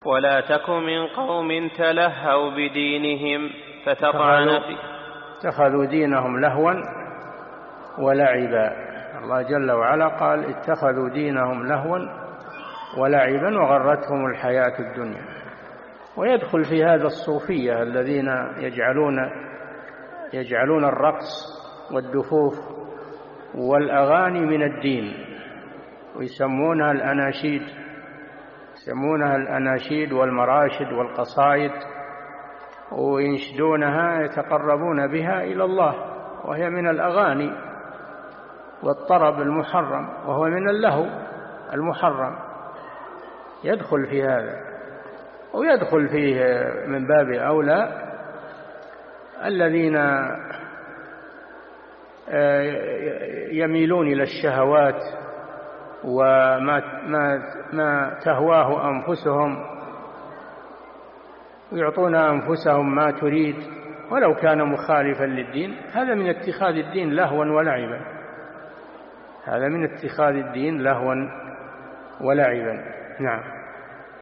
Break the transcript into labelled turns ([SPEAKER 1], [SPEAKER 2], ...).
[SPEAKER 1] ولا تك من قوم تلهوا بدينهم فتطعن فيه.
[SPEAKER 2] اتخذوا دينهم لهوا ولعبا. الله جل وعلا قال اتخذوا دينهم لهوا ولعبا وغرتهم الحياة الدنيا. ويدخل في هذا الصوفية الذين يجعلون الرقص والدفوف والأغاني من الدين، ويسمونها الأناشيد والمراشد والقصائد، وينشدونها يتقربون بها إلى الله، وهي من الأغاني والطرب المحرم، وهو من اللهو المحرم، يدخل في هذا. ويدخل فيه من باب أولى الذين يميلون إلى الشهوات وما تهواه أنفسهم، ويعطون أنفسهم ما تريد ولو كان مخالفا للدين. هذا من اتخاذ الدين لهوا ولعبا، هذا من اتخاذ الدين لهوا ولعبا. نعم.